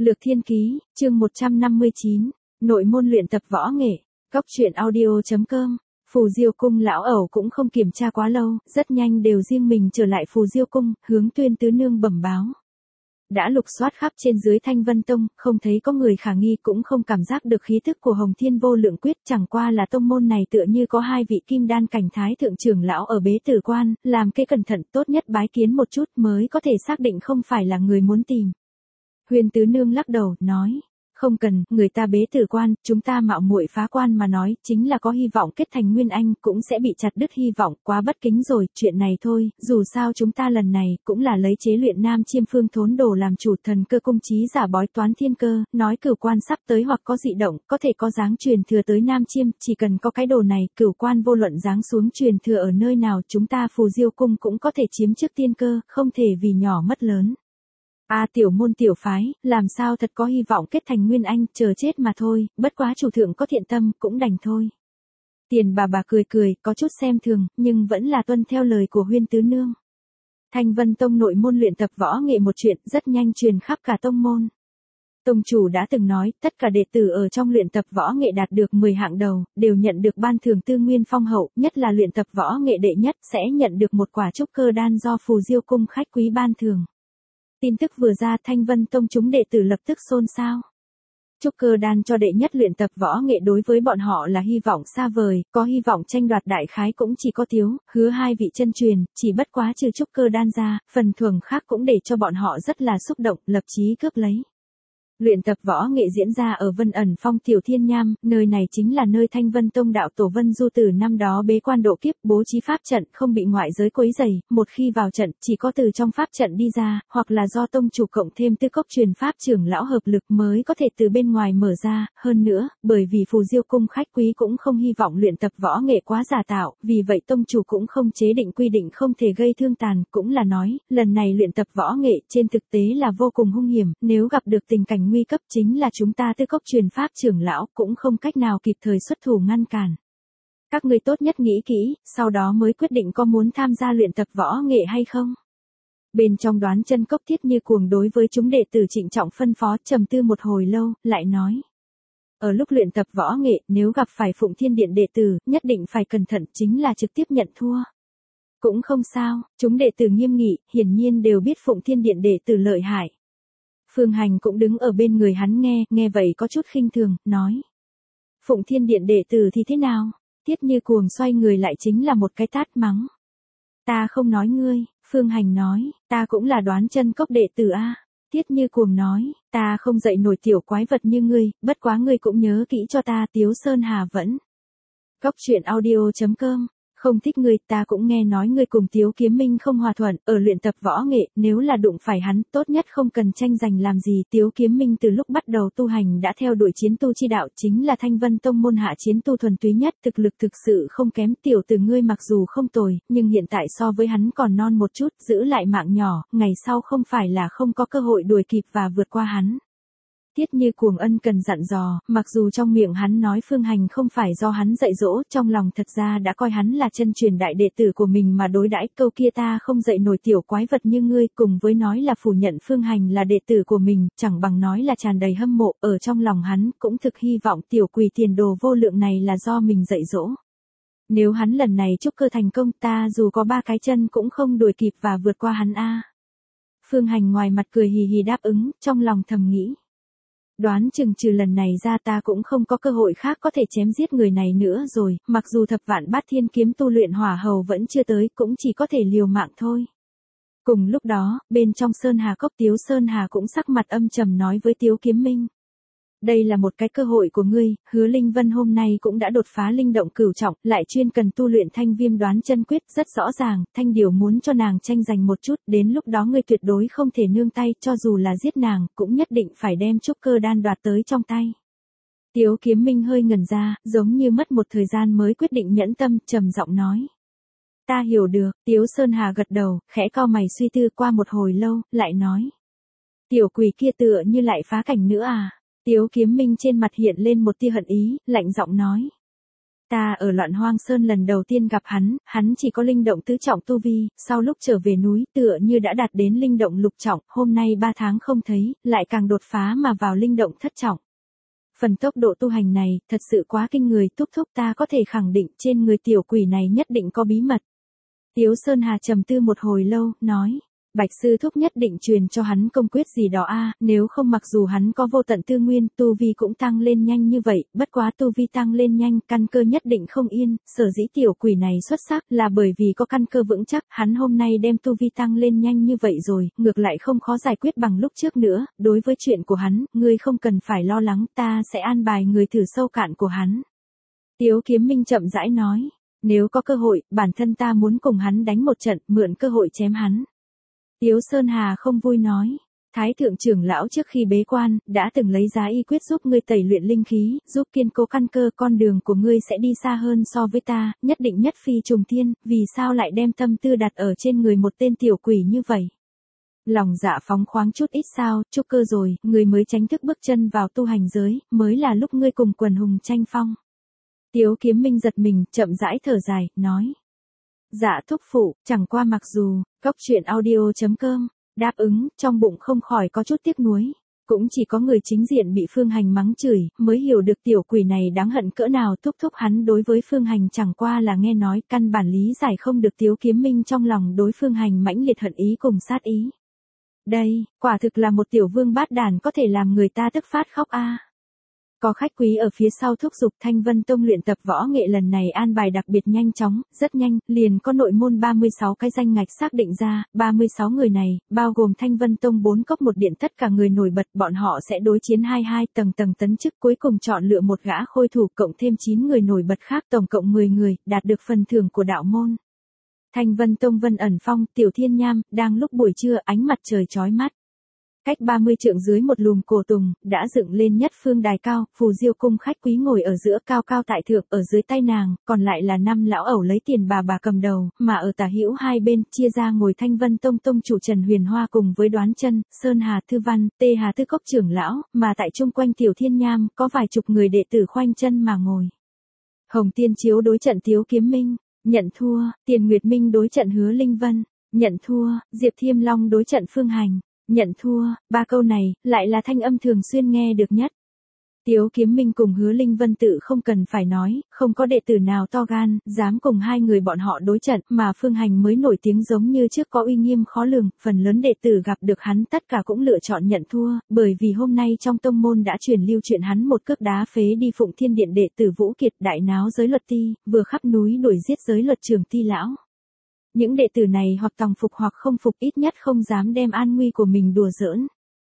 Lược Thiên Ký, chương 159, nội môn luyện tập võ nghệ, góc truyện audio.com. Phù Diêu cung lão ẩu cũng không kiểm tra quá lâu, rất nhanh đều riêng mình trở lại Phù Diêu cung, hướng Tuyên tứ nương bẩm báo. Đã lục soát khắp trên dưới Thanh Vân Tông, không thấy có người khả nghi, cũng không cảm giác được khí tức của Hồng Thiên Vô Lượng Quyết, chẳng qua là tông môn này tựa như có hai vị kim đan cảnh thái thượng trưởng lão ở bế tử quan, làm cái cẩn thận, tốt nhất bái kiến một chút mới có thể xác định không phải là người muốn tìm. Huyền tứ nương lắc đầu, nói, không cần, người ta bế tử quan, chúng ta mạo muội phá quan mà nói, chính là có hy vọng kết thành nguyên anh, cũng sẽ bị chặt đứt hy vọng, quá bất kính rồi, chuyện này thôi, dù sao chúng ta lần này, cũng là lấy chế luyện nam chiêm phương thốn đồ làm chủ, thần cơ cung trí giả bói toán thiên cơ, nói cửu quan sắp tới hoặc có dị động, có thể có dáng truyền thừa tới nam chiêm, chỉ cần có cái đồ này, cửu quan vô luận dáng xuống truyền thừa ở nơi nào, chúng ta Phù Diêu cung cũng có thể chiếm trước tiên cơ, không thể vì nhỏ mất lớn. Tiểu môn tiểu phái, làm sao thật có hy vọng kết thành nguyên anh, chờ chết mà thôi, bất quá chủ thượng có thiện tâm, cũng đành thôi. Tiền bà cười cười, có chút xem thường, nhưng vẫn là tuân theo lời của Huyên tứ nương. Thanh Vân Tông nội môn luyện tập võ nghệ một chuyện, rất nhanh truyền khắp cả tông môn. Tông chủ đã từng nói, tất cả đệ tử ở trong luyện tập võ nghệ đạt được 10 hạng đầu, đều nhận được ban thưởng tư nguyên phong hậu, nhất là luyện tập võ nghệ đệ nhất, sẽ nhận được một quả trúc cơ đan do Phù Diêu cung khách quý ban thưởng. Tin tức vừa ra, Thanh Vân Tông chúng đệ tử lập tức xôn xao. Trúc cơ đan cho đệ nhất luyện tập võ nghệ đối với bọn họ là hy vọng xa vời, có hy vọng tranh đoạt đại khái cũng chỉ có thiếu, hứa hai vị chân truyền, chỉ bất quá trừ trúc cơ đan ra, phần thưởng khác cũng để cho bọn họ rất là xúc động, lập chí cướp lấy. Luyện tập võ nghệ diễn ra ở Vân Ẩn Phong Tiểu Thiên Nham, nơi này chính là nơi Thanh Vân Tông đạo tổ Vân Du từ năm đó bế quan độ kiếp, bố trí pháp trận không bị ngoại giới quấy rầy, một khi vào trận chỉ có từ trong pháp trận đi ra, hoặc là do tông chủ cộng thêm tư cốc truyền pháp trưởng lão hợp lực mới có thể từ bên ngoài mở ra, hơn nữa, bởi vì Phù Diêu cung khách quý cũng không hy vọng luyện tập võ nghệ quá giả tạo, vì vậy tông chủ cũng không chế định quy định không thể gây thương tàn, cũng là nói, lần này luyện tập võ nghệ trên thực tế là vô cùng hung hiểm, nếu gặp được tình cảnh nguy cấp chính là chúng ta tư cốc truyền pháp trưởng lão cũng không cách nào kịp thời xuất thủ ngăn cản. Các ngươi tốt nhất nghĩ kỹ, sau đó mới quyết định có muốn tham gia luyện tập võ nghệ hay không. Bên trong Đoán Chân Cốc Thiết Như Cuồng đối với chúng đệ tử trịnh trọng phân phó, trầm tư một hồi lâu, lại nói. Ở lúc luyện tập võ nghệ, nếu gặp phải Phụng Thiên Điện đệ tử, nhất định phải cẩn thận, chính là trực tiếp nhận thua. Cũng không sao, chúng đệ tử nghiêm nghị, hiển nhiên đều biết Phụng Thiên Điện đệ tử lợi hại. Phương Hành cũng đứng ở bên người hắn nghe vậy có chút khinh thường, nói. Phụng Thiên Điện đệ tử thì thế nào? Tiết Như Cuồng xoay người lại chính là một cái tát mắng. Ta không nói ngươi, Phương Hành nói, ta cũng là Đoán Chân Cốc đệ tử a. Tiết Như Cuồng nói, ta không dạy nổi tiểu quái vật như ngươi, bất quá ngươi cũng nhớ kỹ cho ta, Tiếu Sơn Hà vẫn. Góc truyện audio.com. Không thích ngươi, ta cũng nghe nói ngươi cùng Tiếu Kiếm Minh không hòa thuận, ở luyện tập võ nghệ, nếu là đụng phải hắn, tốt nhất không cần tranh giành làm gì. Tiếu Kiếm Minh từ lúc bắt đầu tu hành đã theo đuổi chiến tu chi đạo, chính là Thanh Vân Tông môn hạ chiến tu thuần túy nhất, thực lực thực sự không kém. Tiểu tử ngươi mặc dù không tồi, nhưng hiện tại so với hắn còn non một chút, giữ lại mạng nhỏ, ngày sau không phải là không có cơ hội đuổi kịp và vượt qua hắn. Tiết Như Cuồng ân cần dặn dò, mặc dù trong miệng hắn nói Phương Hành không phải do hắn dạy dỗ, trong lòng thật ra đã coi hắn là chân truyền đại đệ tử của mình mà đối đãi, câu kia ta không dạy nổi tiểu quái vật như ngươi, cùng với nói là phủ nhận Phương Hành là đệ tử của mình, chẳng bằng nói là tràn đầy hâm mộ, ở trong lòng hắn cũng thực hy vọng tiểu quỷ tiền đồ vô lượng này là do mình dạy dỗ. Nếu hắn lần này trúc cơ thành công, ta dù có 3 cái chân cũng không đuổi kịp và vượt qua hắn a. Phương Hành ngoài mặt cười hì hì đáp ứng, trong lòng thầm nghĩ. Đoán chừng trừ lần này ra ta cũng không có cơ hội khác có thể chém giết người này nữa rồi, mặc dù thập vạn bát thiên kiếm tu luyện hỏa hầu vẫn chưa tới, cũng chỉ có thể liều mạng thôi. Cùng lúc đó, bên trong Sơn Hà Cốc Tiếu Sơn Hà cũng sắc mặt âm trầm nói với Tiếu Kiếm Minh. Đây là một cái cơ hội của ngươi, Hứa Linh Vân hôm nay cũng đã đột phá linh động cửu trọng, lại chuyên cần tu luyện Thanh Viêm Đoán Chân Quyết, rất rõ ràng, Thanh Điều muốn cho nàng tranh giành một chút, đến lúc đó ngươi tuyệt đối không thể nương tay, cho dù là giết nàng, cũng nhất định phải đem trúc cơ đan đoạt tới trong tay. Tiếu Kiếm Minh hơi ngẩn ra, giống như mất một thời gian mới quyết định nhẫn tâm, trầm giọng nói. Ta hiểu được, Tiếu Sơn Hà gật đầu, khẽ cau mày suy tư qua một hồi lâu, lại nói. Tiểu quỷ kia tựa như lại phá cảnh nữa à? Tiếu Kiếm Minh trên mặt hiện lên một tia hận ý, lạnh giọng nói. Ta ở Loạn Hoang Sơn lần đầu tiên gặp hắn chỉ có linh động tứ trọng tu vi, sau lúc trở về núi tựa như đã đạt đến linh động lục trọng, hôm nay 3 tháng không thấy, lại càng đột phá mà vào linh động thất trọng. Phần tốc độ tu hành này, thật sự quá kinh người, thúc thúc ta có thể khẳng định trên người tiểu quỷ này nhất định có bí mật. Tiếu Sơn Hà trầm tư một hồi lâu, nói. Bạch sư thúc nhất định truyền cho hắn công quyết gì đó a, nếu không mặc dù hắn có vô tận tư nguyên, tu vi cũng tăng lên nhanh như vậy, bất quá tu vi tăng lên nhanh, căn cơ nhất định không yên, sở dĩ tiểu quỷ này xuất sắc là bởi vì có căn cơ vững chắc, hắn hôm nay đem tu vi tăng lên nhanh như vậy rồi, ngược lại không khó giải quyết bằng lúc trước nữa, đối với chuyện của hắn, ngươi không cần phải lo lắng, ta sẽ an bài người thử sâu cạn của hắn. Tiếu Kiếm Minh chậm rãi nói, nếu có cơ hội, bản thân ta muốn cùng hắn đánh một trận, mượn cơ hội chém hắn. Tiếu Sơn Hà không vui nói, Thái thượng trưởng lão trước khi bế quan, đã từng lấy giá y quyết giúp ngươi tẩy luyện linh khí, giúp kiên cố căn cơ, con đường của ngươi sẽ đi xa hơn so với ta, nhất định nhất phi trùng thiên, vì sao lại đem tâm tư đặt ở trên người một tên tiểu quỷ như vậy? Lòng dạ phóng khoáng chút ít sao, trúc cơ rồi, ngươi mới tránh thức bước chân vào tu hành giới, mới là lúc ngươi cùng quần hùng tranh phong. Tiếu Kiếm Minh giật mình, chậm rãi thở dài, nói. Dạ thúc phụ, chẳng qua mặc dù, coctruyện.audio.com, đáp ứng, trong bụng không khỏi có chút tiếc nuối. Cũng chỉ có người chính diện bị Phương Hành mắng chửi, mới hiểu được tiểu quỷ này đáng hận cỡ nào. Thúc thúc hắn đối với Phương Hành chẳng qua là nghe nói, căn bản lý giải không được Tiếu Kiếm Minh trong lòng đối Phương Hành mãnh liệt hận ý cùng sát ý. Đây, quả thực là một tiểu vương bát đàn có thể làm người ta tức phát khóc a. Có khách quý ở phía sau thúc giục, Thanh Vân Tông luyện tập võ nghệ lần này an bài đặc biệt nhanh chóng, rất nhanh, liền có nội môn 36 cái danh ngạch xác định ra, 36 người này, bao gồm Thanh Vân Tông 4 cốc một điện tất cả người nổi bật, bọn họ sẽ đối chiến 22 tầng tấn chức, cuối cùng chọn lựa một gã khôi thủ cộng thêm 9 người nổi bật khác, tổng cộng 10 người, đạt được phần thưởng của đạo môn. Thanh Vân Tông Vân Ẩn Phong, Tiểu Thiên Nham, đang lúc buổi trưa, ánh mặt trời chói mắt. Cách 30 trượng dưới một lùm cổ tùng, đã dựng lên nhất phương đài cao, Phù Diêu cung khách quý ngồi ở giữa cao cao tại thượng, ở dưới tay nàng, còn lại là 5 lão ẩu lấy tiền bà cầm đầu, mà ở tả hữu hai bên, chia ra ngồi Thanh Vân Tông tông chủ Trần Huyền Hoa cùng với Đoán Chân, Sơn Hà Thư Văn, Tê Hà Thư Cốc trưởng lão, mà tại chung quanh Tiểu Thiên Nham, có vài chục người đệ tử khoanh chân mà ngồi. Hồng Tiên Chiếu đối trận Tiếu Kiếm Minh, nhận thua, Tiền Nguyệt Minh đối trận Hứa Linh Vân, nhận thua, Diệp Thiêm Long đối trận Phương Hành. Nhận thua, 3 câu này, lại là thanh âm thường xuyên nghe được nhất. Tiếu Kiếm Minh cùng Hứa Linh Vân tự không cần phải nói, không có đệ tử nào to gan, dám cùng hai người bọn họ đối trận, mà Phương Hành mới nổi tiếng giống như trước có uy nghiêm khó lường, phần lớn đệ tử gặp được hắn tất cả cũng lựa chọn nhận thua, bởi vì hôm nay trong tông môn đã truyền lưu chuyện hắn một cước đá phế đi Phụng Thiên Điện đệ tử Vũ Kiệt đại náo giới luật ti, vừa khắp núi đuổi giết giới luật trường ti lão. Những đệ tử này hoặc tòng phục hoặc không phục, ít nhất không dám đem an nguy của mình đùa giỡn.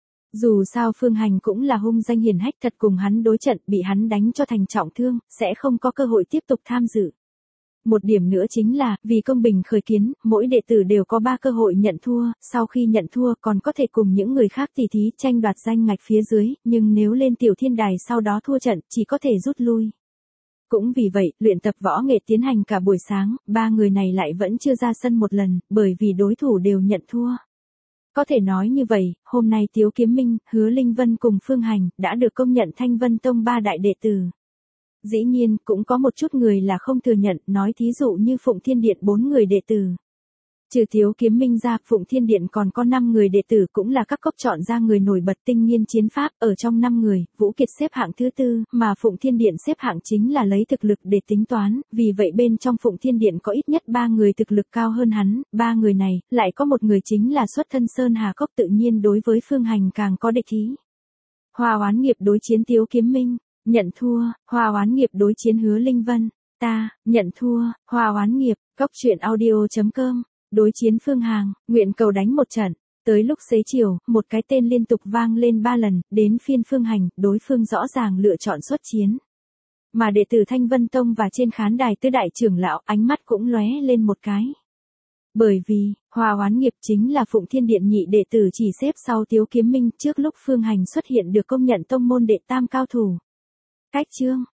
Dù sao Phương Hành cũng là hung danh hiển hách, thật cùng hắn đối trận bị hắn đánh cho thành trọng thương, sẽ không có cơ hội tiếp tục tham dự. Một điểm nữa chính là, vì công bình khởi kiến, mỗi đệ tử đều có 3 cơ hội nhận thua, sau khi nhận thua còn có thể cùng những người khác tỉ thí tranh đoạt danh ngạch phía dưới, nhưng nếu lên tiểu thiên đài sau đó thua trận, chỉ có thể rút lui. Cũng vì vậy, luyện tập võ nghệ tiến hành cả buổi sáng, 3 người này lại vẫn chưa ra sân một lần, bởi vì đối thủ đều nhận thua. Có thể nói như vậy, hôm nay Tiếu Kiếm Minh, Hứa Linh Vân cùng Phương Hành, đã được công nhận Thanh Vân Tông 3 đại đệ tử. Dĩ nhiên, cũng có một chút người là không thừa nhận, nói thí dụ như Phụng Thiên Điện 4 người đệ tử. Trừ Tiếu Kiếm Minh ra, Phụng Thiên Điện còn có 5 người đệ tử cũng là các cốc chọn ra người nổi bật tinh nghiên chiến pháp, ở trong 5 người, Vũ Kiệt xếp hạng thứ 4, mà Phụng Thiên Điện xếp hạng chính là lấy thực lực để tính toán, vì vậy bên trong Phụng Thiên Điện có ít nhất 3 người thực lực cao hơn hắn, 3 người này, lại có một người chính là xuất thân Sơn Hà Cốc, tự nhiên đối với Phương Hành càng có địch ý. Hoa Oán Nghiệp đối chiến Tiếu Kiếm Minh, nhận thua, Hoa Oán Nghiệp đối chiến Hứa Linh Vân, ta, nhận thua, Hoa Oán Nghiệp, coctruyện.audio.com. Đối chiến Phương Hành, nguyện cầu đánh một trận. Tới lúc xế chiều, một cái tên liên tục vang lên 3 lần, đến phiên Phương Hành, đối phương rõ ràng lựa chọn xuất chiến. Mà đệ tử Thanh Vân Tông và trên khán đài tứ đại trưởng lão, ánh mắt cũng lóe lên một cái. Bởi vì, Hoa Oán Nghiệp chính là Phụng Thiên Điện nhị đệ tử chỉ xếp sau Tiếu Kiếm Minh, trước lúc Phương Hành xuất hiện được công nhận tông môn đệ tam cao thủ. Cách chương